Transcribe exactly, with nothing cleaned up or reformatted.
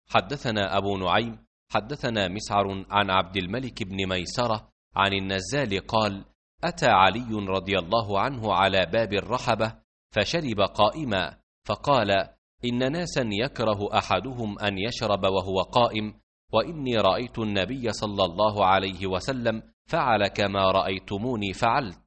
حدثنا أبو نعيم حدثنا مسعر عن عبد الملك بن ميسرة عن النزال قال: أتى علي رضي الله عنه على باب الرحبة فشرب قائما، فقال: إن ناسا يكره أحدهم أن يشرب وهو قائم، وإني رأيت النبي صلى الله عليه وسلم فعل كما رأيتموني فعلت.